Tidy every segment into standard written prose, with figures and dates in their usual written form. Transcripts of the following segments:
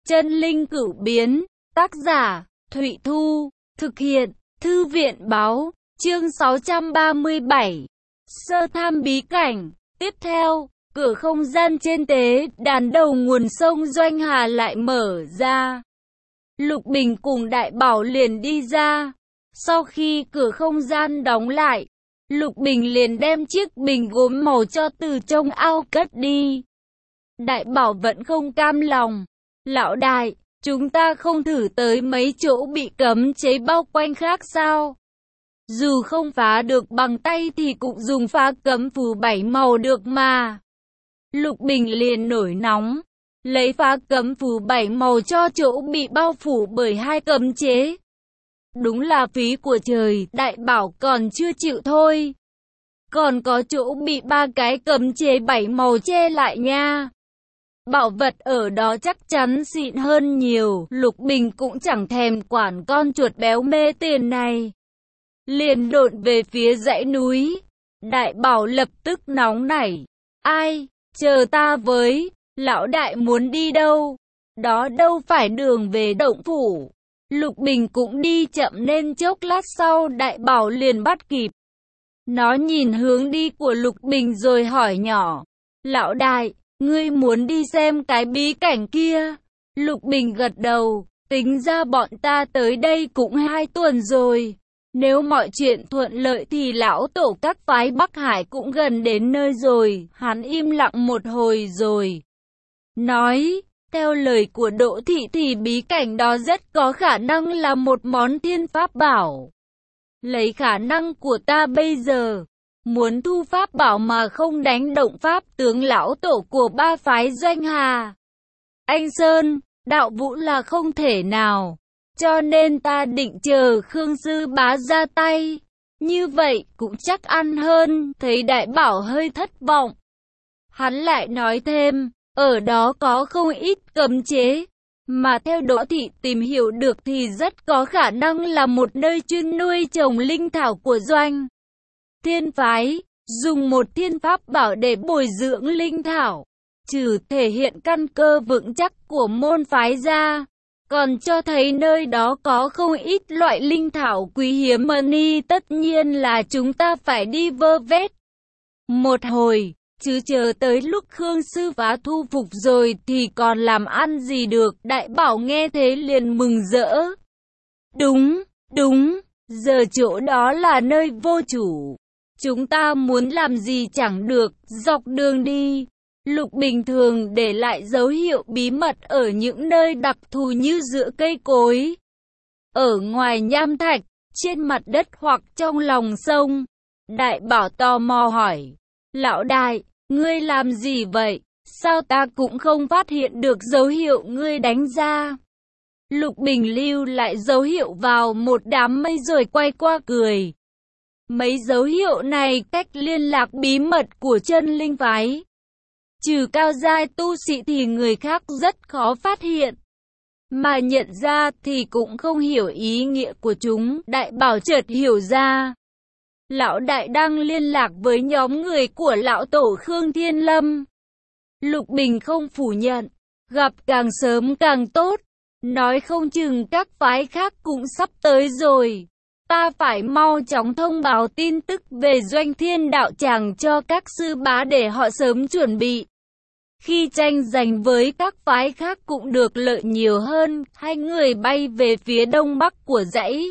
Chân linh cửu biến, tác giả, Thụy Thu, thực hiện, Thư viện báo, chương 637, sơ tham bí cảnh, tiếp theo, cửa không gian trên tế đàn đầu nguồn sông Doanh Hà lại mở ra. Lục Bình cùng Đại Bảo liền đi ra, sau khi cửa không gian đóng lại, Lục Bình liền đem chiếc bình gốm màu cho từ trong ao cất đi. Đại Bảo vẫn không cam lòng. Lão đại, chúng ta không thử tới mấy chỗ bị cấm chế bao quanh khác sao? Dù không phá được bằng tay thì cũng dùng phá cấm phù 7 màu được mà. Lục Bình liền nổi nóng, lấy phá cấm phù 7 màu cho chỗ bị bao phủ bởi 2 cấm chế. Đúng là phí của trời, Đại Bảo còn chưa chịu thôi. Còn có chỗ bị 3 cái cấm chế 7 màu che lại nha. Bảo vật ở đó chắc chắn xịn hơn nhiều, Lục Bình cũng chẳng thèm quản con chuột béo mê tiền này. Liền độn về phía dãy núi. Đại Bảo lập tức nóng nảy. Ai, chờ ta với, lão đại muốn đi đâu? Đó đâu phải đường về động phủ. Lục Bình cũng đi chậm nên chốc lát sau Đại Bảo liền bắt kịp. Nó nhìn hướng đi của Lục Bình rồi hỏi nhỏ. Lão đại, ngươi muốn đi xem cái bí cảnh kia? Lục Bình gật đầu, tính ra bọn ta tới đây cũng 2 tuần rồi. Nếu mọi chuyện thuận lợi thì lão tổ các phái Bắc Hải cũng gần đến nơi rồi. Hắn im lặng một hồi rồi nói, theo lời của Đỗ Thị thì bí cảnh đó rất có khả năng là một món thiên pháp bảo. Lấy khả năng của ta bây giờ, muốn thu pháp bảo mà không đánh động pháp tướng lão tổ của 3 phái Doanh Hà, Anh Sơn, Đạo Vũ là không thể nào. Cho nên ta định chờ Khương Sư Bá ra tay. Như vậy cũng chắc ăn hơn. Thấy Đại Bảo hơi thất vọng, hắn lại nói thêm, ở đó có không ít cấm chế. Mà theo Đỗ Thị tìm hiểu được thì rất có khả năng là một nơi chuyên nuôi trồng linh thảo của Doanh Thiên phái. Dùng một thiên pháp bảo để bồi dưỡng linh thảo, trừ thể hiện căn cơ vững chắc của môn phái ra, còn cho thấy nơi đó có không ít loại linh thảo quý hiếm money. Tất nhiên là chúng ta phải đi vơ vét một hồi, chứ chờ tới lúc Khương Sư Bá thu phục rồi thì còn làm ăn gì được. Đại Bảo nghe thế liền mừng rỡ. Đúng, giờ chỗ đó là nơi vô chủ. Chúng ta muốn làm gì chẳng được, dọc đường đi. Lục Bình thường để lại dấu hiệu bí mật ở những nơi đặc thù như giữa cây cối, ở ngoài nham thạch, trên mặt đất hoặc trong lòng sông. Đại Bảo tò mò hỏi, lão đại, ngươi làm gì vậy? Sao ta cũng không phát hiện được dấu hiệu ngươi đánh ra? Lục Bình lưu lại dấu hiệu vào một đám mây rồi quay qua cười. Mấy dấu hiệu này cách liên lạc bí mật của chân linh phái. Trừ cao giai tu sĩ thì người khác rất khó phát hiện. Mà nhận ra thì cũng không hiểu ý nghĩa của chúng. Đại Bảo chợt hiểu ra. Lão đại đang liên lạc với nhóm người của lão tổ Khương Thiên Lâm. Lục Bình không phủ nhận. Gặp càng sớm càng tốt. Nói không chừng các phái khác cũng sắp tới rồi. Ta phải mau chóng thông báo tin tức về Doanh Thiên đạo tràng cho các sư bá để họ sớm chuẩn bị. Khi tranh giành với các phái khác cũng được lợi nhiều hơn. 2 người bay về phía đông bắc của dãy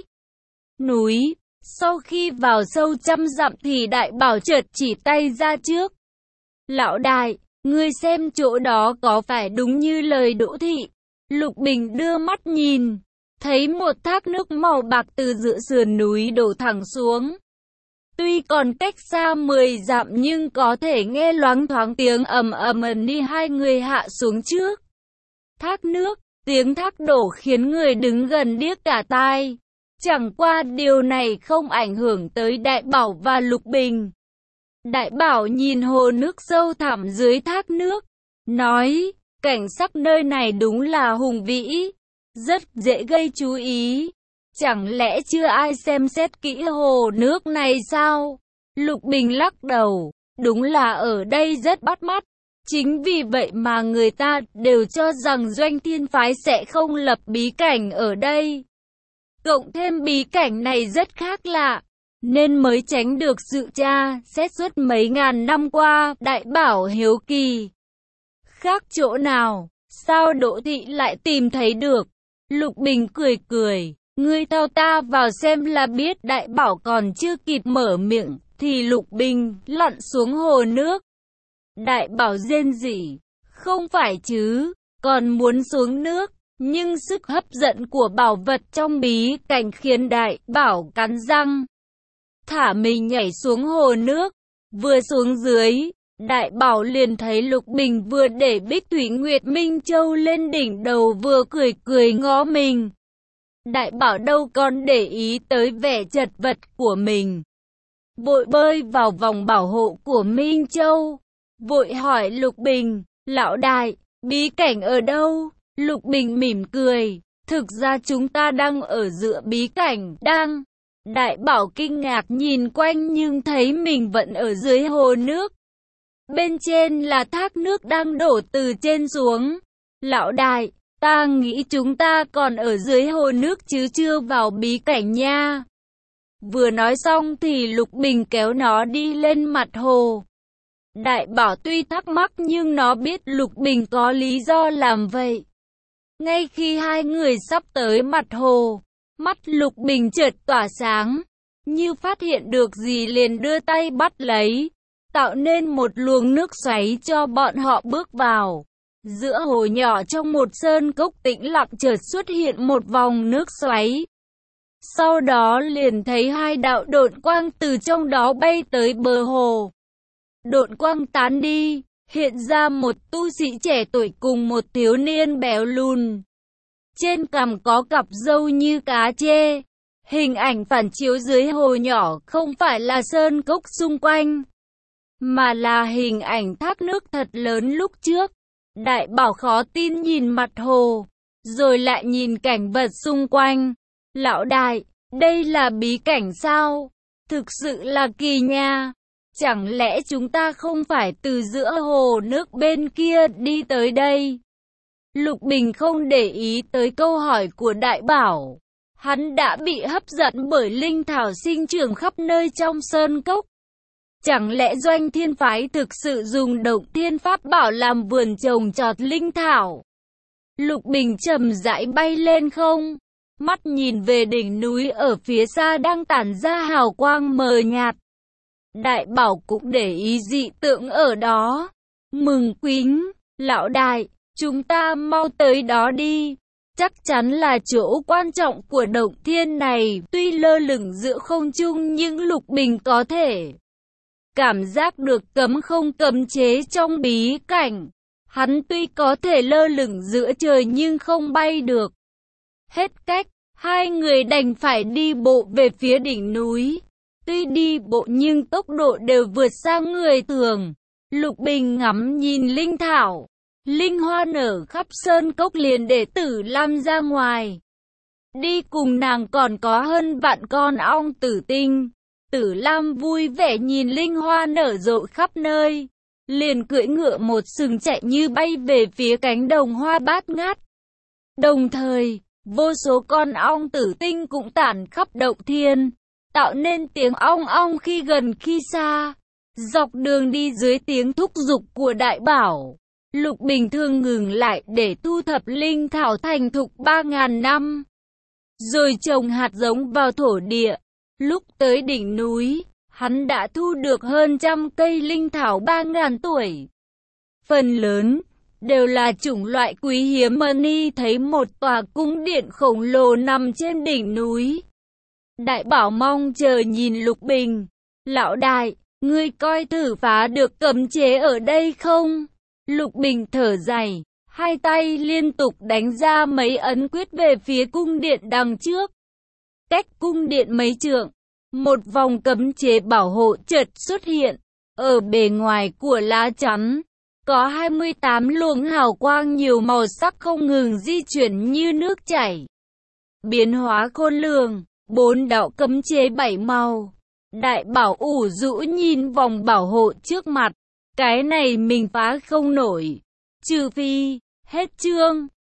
núi. Sau khi vào sâu 100 dặm thì Đại Bảo chợt chỉ tay ra trước. Lão đại, ngươi xem chỗ đó có phải đúng như lời Đỗ Thị? Lục Bình đưa mắt nhìn, thấy một thác nước màu bạc từ giữa sườn núi đổ thẳng xuống. Tuy còn cách xa 10 dặm nhưng có thể nghe loáng thoáng tiếng ầm ầm đi. 2 người hạ xuống trước thác nước, tiếng thác đổ khiến người đứng gần điếc cả tai. Chẳng qua điều này không ảnh hưởng tới Đại Bảo và Lục Bình. Đại Bảo nhìn hồ nước sâu thẳm dưới thác nước, nói, cảnh sắc nơi này đúng là hùng vĩ, rất dễ gây chú ý. Chẳng lẽ chưa ai xem xét kỹ hồ nước này sao? Lục Bình lắc đầu, đúng là ở đây rất bắt mắt. Chính vì vậy mà người ta đều cho rằng Doanh Thiên Phái sẽ không lập bí cảnh ở đây. Cộng thêm bí cảnh này rất khác lạ, nên mới tránh được sự tra xét suốt mấy ngàn năm qua. Đại Bảo hiếu kỳ. Khác chỗ nào, sao Đỗ Thị lại tìm thấy được? Lục Bình cười cười, ngươi theo ta vào xem là biết. Đại Bảo còn chưa kịp mở miệng, thì Lục Bình lặn xuống hồ nước. Đại Bảo rên rỉ, không phải chứ, còn muốn xuống nước. Nhưng sức hấp dẫn của bảo vật trong bí cảnh khiến Đại Bảo cắn răng, thả mình nhảy xuống hồ nước. Vừa xuống dưới, Đại Bảo liền thấy Lục Bình vừa để Bích Thủy Nguyệt Minh Châu lên đỉnh đầu, vừa cười cười ngó mình. Đại Bảo đâu còn để ý tới vẻ chật vật của mình, vội bơi vào vòng bảo hộ của Minh Châu, vội hỏi Lục Bình, lão đại, bí cảnh ở đâu? Lục Bình mỉm cười, thực ra chúng ta đang ở giữa bí cảnh. Đang. Đại Bảo kinh ngạc nhìn quanh nhưng thấy mình vẫn ở dưới hồ nước. Bên trên là thác nước đang đổ từ trên xuống. Lão đại, ta nghĩ chúng ta còn ở dưới hồ nước chứ chưa vào bí cảnh nha. Vừa nói xong thì Lục Bình kéo nó đi lên mặt hồ. Đại Bảo tuy thắc mắc nhưng nó biết Lục Bình có lý do làm vậy. Ngay khi hai người sắp tới mặt hồ, mắt Lục Bình chợt tỏa sáng, như phát hiện được gì liền đưa tay bắt lấy, tạo nên một luồng nước xoáy cho bọn họ bước vào. Giữa hồ nhỏ trong một sơn cốc tĩnh lặng chợt xuất hiện một vòng nước xoáy. Sau đó liền thấy hai đạo độn quang từ trong đó bay tới bờ hồ. Độn quang tán đi, hiện ra một tu sĩ trẻ tuổi cùng một thiếu niên béo lùn. Trên cằm có cặp râu như cá trê. Hình ảnh phản chiếu dưới hồ nhỏ không phải là sơn cốc xung quanh, mà là hình ảnh thác nước thật lớn lúc trước. Đại Bảo khó tin nhìn mặt hồ, rồi lại nhìn cảnh vật xung quanh. Lão đại, đây là bí cảnh sao? Thực sự là kỳ nha. Chẳng lẽ chúng ta không phải từ giữa hồ nước bên kia đi tới đây? Lục Bình không để ý tới câu hỏi của Đại Bảo. Hắn đã bị hấp dẫn bởi linh thảo sinh trưởng khắp nơi trong sơn cốc. Chẳng lẽ Doanh Thiên Phái thực sự dùng Động Thiên Pháp Bảo làm vườn trồng trọt linh thảo? Lục Bình chậm rãi bay lên không, mắt nhìn về đỉnh núi ở phía xa đang tản ra hào quang mờ nhạt. Đại Bảo cũng để ý dị tượng ở đó. Mừng quính, lão đại, chúng ta mau tới đó đi. Chắc chắn là chỗ quan trọng của động thiên này. Tuy lơ lửng giữa không trung nhưng Lục Bình có thể cảm giác được cấm không cấm chế trong bí cảnh. Hắn tuy có thể lơ lửng giữa trời nhưng không bay được. Hết cách, hai người đành phải đi bộ về phía đỉnh núi. Tuy đi bộ nhưng tốc độ đều vượt xa người thường. Lục Bình ngắm nhìn linh thảo, linh hoa nở khắp sơn cốc liền để Tử Lam ra ngoài. Đi cùng nàng còn có hơn vạn con ong tử tinh. Tử Lam vui vẻ nhìn linh hoa nở rộ khắp nơi, liền cưỡi ngựa một sừng chạy như bay về phía cánh đồng hoa bát ngát. Đồng thời, vô số con ong tử tinh cũng tản khắp động thiên, tạo nên tiếng ong ong khi gần khi xa. Dọc đường đi dưới tiếng thúc giục của Đại Bảo, Lục Bình thường ngừng lại để thu thập linh thảo thành thục 3.000 năm, rồi trồng hạt giống vào thổ địa. Lúc tới đỉnh núi, hắn đã thu được hơn 100 cây linh thảo 3.000 tuổi. Phần lớn đều là chủng loại quý hiếm. Mani thấy một tòa cung điện khổng lồ nằm trên đỉnh núi. Đại Bảo mong chờ nhìn Lục Bình. Lão đại, ngươi coi thử phá được cấm chế ở đây không? Lục Bình thở dài, hai tay liên tục đánh ra mấy ấn quyết về phía cung điện đằng trước. Cách cung điện mấy trượng, một vòng cấm chế bảo hộ chợt xuất hiện. Ở bề ngoài của lá chắn, có 28 luồng hào quang nhiều màu sắc không ngừng di chuyển như nước chảy, biến hóa khôn lường. 4 đạo cấm chế 7 màu. Đại Bảo ủ rũ nhìn vòng bảo hộ trước mặt, Cái này mình phá không nổi. Trừ phi, hết chương.